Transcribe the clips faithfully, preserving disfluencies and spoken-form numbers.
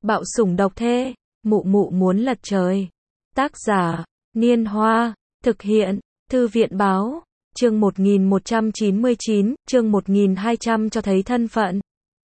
Bạo sủng độc thê, mụ mụ muốn lật trời. Tác giả, Niên Hoa, thực hiện, Thư viện báo, chương một nghìn một trăm chín mươi chín, chương một nghìn hai trăm cho thấy thân phận.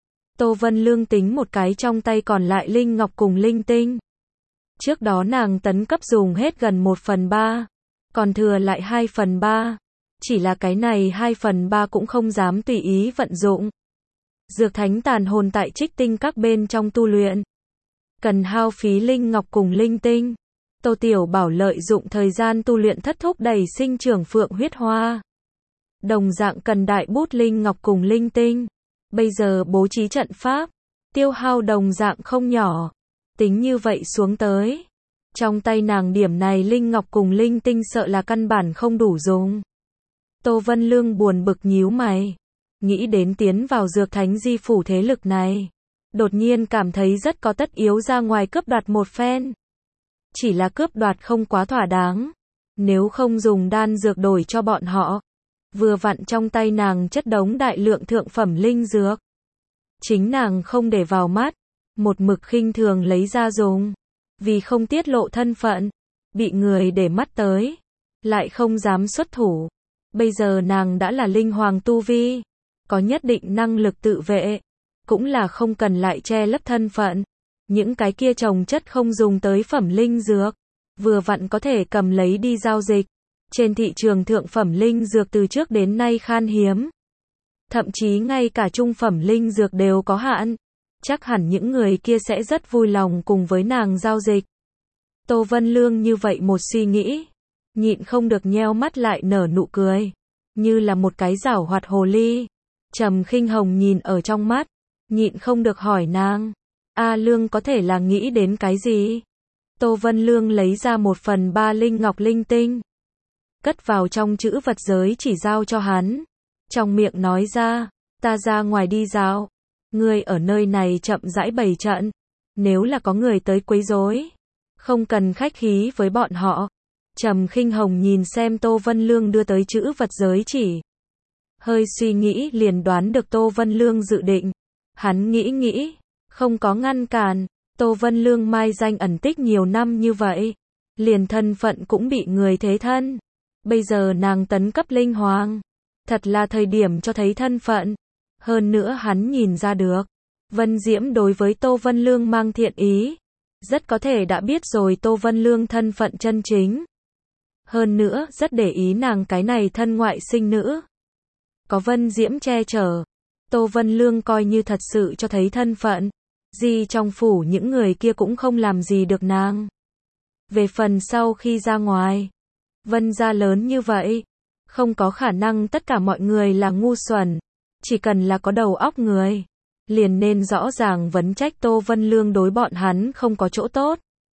Tô Vân Lương tính một cái trong tay còn lại linh ngọc cùng linh tinh. Trước đó nàng tấn cấp dùng hết gần một phần ba, còn thừa lại hai phần ba. Chỉ là cái này hai phần ba cũng không dám tùy ý vận dụng. Dược thánh tàn hồn tại trích tinh các bên trong tu luyện. Cần hao phí linh ngọc cùng linh tinh. Tô Tiểu Bảo lợi dụng thời gian tu luyện thất thúc đẩy sinh trưởng phượng huyết hoa. Đồng dạng cần đại bút linh ngọc cùng linh tinh. Bây giờ bố trí trận pháp, tiêu hao đồng dạng không nhỏ. Tính như vậy xuống tới, trong tay nàng điểm này linh ngọc cùng linh tinh sợ là căn bản không đủ dùng. Tô Vân Lương buồn bực nhíu mày, nghĩ đến tiến vào dược thánh di phủ thế lực này, đột nhiên cảm thấy rất có tất yếu ra ngoài cướp đoạt một phen. Chỉ là cướp đoạt không quá thỏa đáng, nếu không dùng đan dược đổi cho bọn họ. Vừa vặn trong tay nàng chất đống đại lượng thượng phẩm linh dược. Chính nàng không để vào mắt, một mực khinh thường lấy ra dùng. Vì không tiết lộ thân phận, bị người để mắt tới, lại không dám xuất thủ. Bây giờ nàng đã là linh hoàng tu vi, có nhất định năng lực tự vệ, cũng là không cần lại che lấp thân phận. Những cái kia trồng chất không dùng tới phẩm linh dược, vừa vặn có thể cầm lấy đi giao dịch. Trên thị trường thượng phẩm linh dược từ trước đến nay khan hiếm. Thậm chí ngay cả trung phẩm linh dược đều có hạn. Chắc hẳn những người kia sẽ rất vui lòng cùng với nàng giao dịch. Tô Vân Lương như vậy một suy nghĩ, nhịn không được nheo mắt lại nở nụ cười, như là một cái giảo hoạt hồ ly. Trầm Khinh Hồng nhìn ở trong mắt, nhịn không được hỏi nàng, A Lương có thể là nghĩ đến cái gì? Tô Vân Lương lấy ra một phần ba linh ngọc linh tinh, cất vào trong chữ vật giới chỉ giao cho hắn. Trong miệng nói ra, ta ra ngoài đi dạo, ngươi ở nơi này chậm rãi bày trận, nếu là có người tới quấy rối, không cần khách khí với bọn họ. Trầm Khinh Hồng nhìn xem Tô Vân Lương đưa tới chữ vật giới chỉ, hơi suy nghĩ liền đoán được Tô Vân Lương dự định. Hắn nghĩ nghĩ, không có ngăn cản. Tô Vân Lương mai danh ẩn tích nhiều năm như vậy, liền thân phận cũng bị người thế thân. Bây giờ nàng tấn cấp linh hoàng, thật là thời điểm cho thấy thân phận. Hơn nữa hắn nhìn ra được, Vân Diễm đối với Tô Vân Lương mang thiện ý, rất có thể đã biết rồi Tô Vân Lương thân phận chân chính. Hơn nữa rất để ý nàng cái này thân ngoại sinh nữ. Có Vân Diễm che chở, Tô Vân Lương coi như thật sự cho thấy thân phận. Gì trong phủ những người kia cũng không làm gì được nàng. Về phần sau khi ra ngoài, Vân gia lớn như vậy, không có khả năng tất cả mọi người là ngu xuẩn. Chỉ cần là có đầu óc người, liền nên rõ ràng vấn trách Tô Vân Lương đối bọn hắn không có chỗ tốt.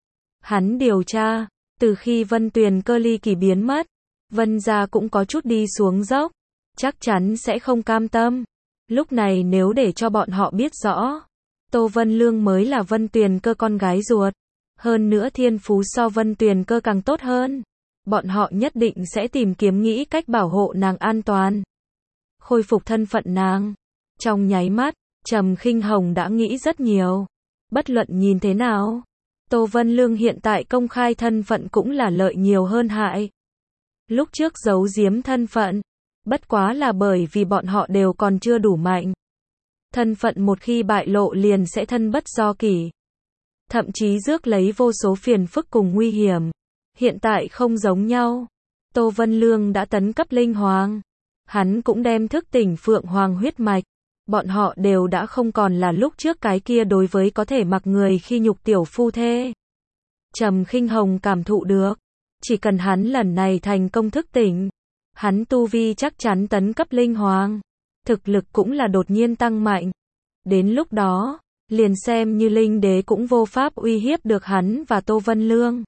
Hắn điều tra, từ khi Vân Tuyền Cơ ly kỳ biến mất, Vân gia cũng có chút đi xuống dốc, chắc chắn sẽ không cam tâm. Lúc này nếu để cho bọn họ biết rõ, Tô Vân Lương mới là Vân Tuyền Cơ con gái ruột, hơn nữa thiên phú so Vân Tuyền Cơ càng tốt hơn, bọn họ nhất định sẽ tìm kiếm nghĩ cách bảo hộ nàng an toàn, khôi phục thân phận nàng. Trong nháy mắt, Trầm Khinh Hồng đã nghĩ rất nhiều. Bất luận nhìn thế nào, Tô Vân Lương hiện tại công khai thân phận cũng là lợi nhiều hơn hại. Lúc trước giấu giếm thân phận, bất quá là bởi vì bọn họ đều còn chưa đủ mạnh. Thân phận một khi bại lộ liền sẽ thân bất do kỷ, thậm chí rước lấy vô số phiền phức cùng nguy hiểm. Hiện tại không giống nhau, Tô Vân Lương đã tấn cấp linh hoàng, hắn cũng đem thức tỉnh phượng hoàng huyết mạch, bọn họ đều đã không còn là lúc trước cái kia đối với có thể mặc người khi nhục tiểu phu thê. Trầm Khinh Hồng cảm thụ được, chỉ cần hắn lần này thành công thức tỉnh, hắn tu vi chắc chắn tấn cấp linh hoàng, thực lực cũng là đột nhiên tăng mạnh. Đến lúc đó, liền xem như linh đế cũng vô pháp uy hiếp được hắn và Tô Vân Lương.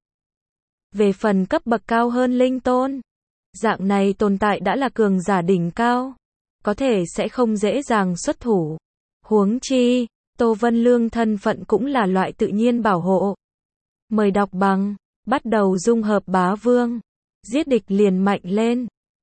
Về phần cấp bậc cao hơn linh tôn, dạng này tồn tại đã là cường giả đỉnh cao, có thể sẽ không dễ dàng xuất thủ. Huống chi, Tô Vân Lương thân phận cũng là loại tự nhiên bảo hộ. Mời đọc bằng, bắt đầu dung hợp bá vương, giết địch liền mạnh lên.